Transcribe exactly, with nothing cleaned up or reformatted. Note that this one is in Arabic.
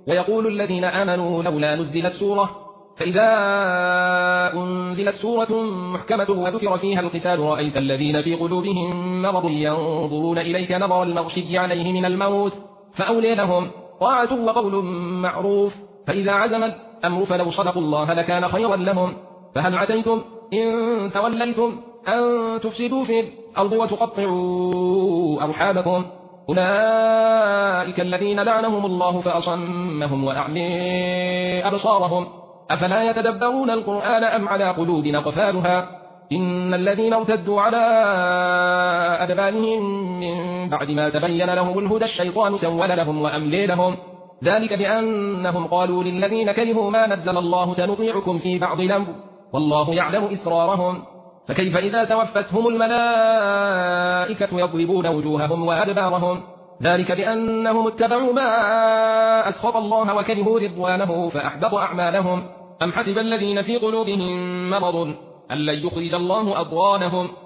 ويقول الذين آمنوا لولا نزلت سورة فإذا أنزلت سورة محكمة وذكر فيها القتال رأيت الذين في قلوبهم مرض ينظرون إليك نظر المغشي عليه من الموت فأولي لهم طاعة وقول معروف فإذا عزم الأمر فلو صدقوا الله لكان خيرا لهم فهل عسيتم إن توليتم أن تفسدوا في الأرض وتقطعوا أرحامكم أولئك الذين لعنهم الله فأصمهم وأعمي أبصارهم أفلا يتدبرون القرآن أم على قلوب أقفالها إن الذين ارتدوا على أدبارهم من بعد ما تبين لهم الهدى الشيطان سول لهم وأملي لهم ذلك بأنهم قالوا للذين كرهوا ما نزل الله سنطيعكم في بعض الأمر والله يعلم إسرارهم فكيف إذا توفتهم الملائكة يضربون وجوههم وأدبارهم ذلك بأنهم اتبعوا ما أسخط الله وكرهوا رضوانه فأحبط أعمالهم أم حسب الذين في قلوبهم مرض أن لن يخرج الله أضغانهم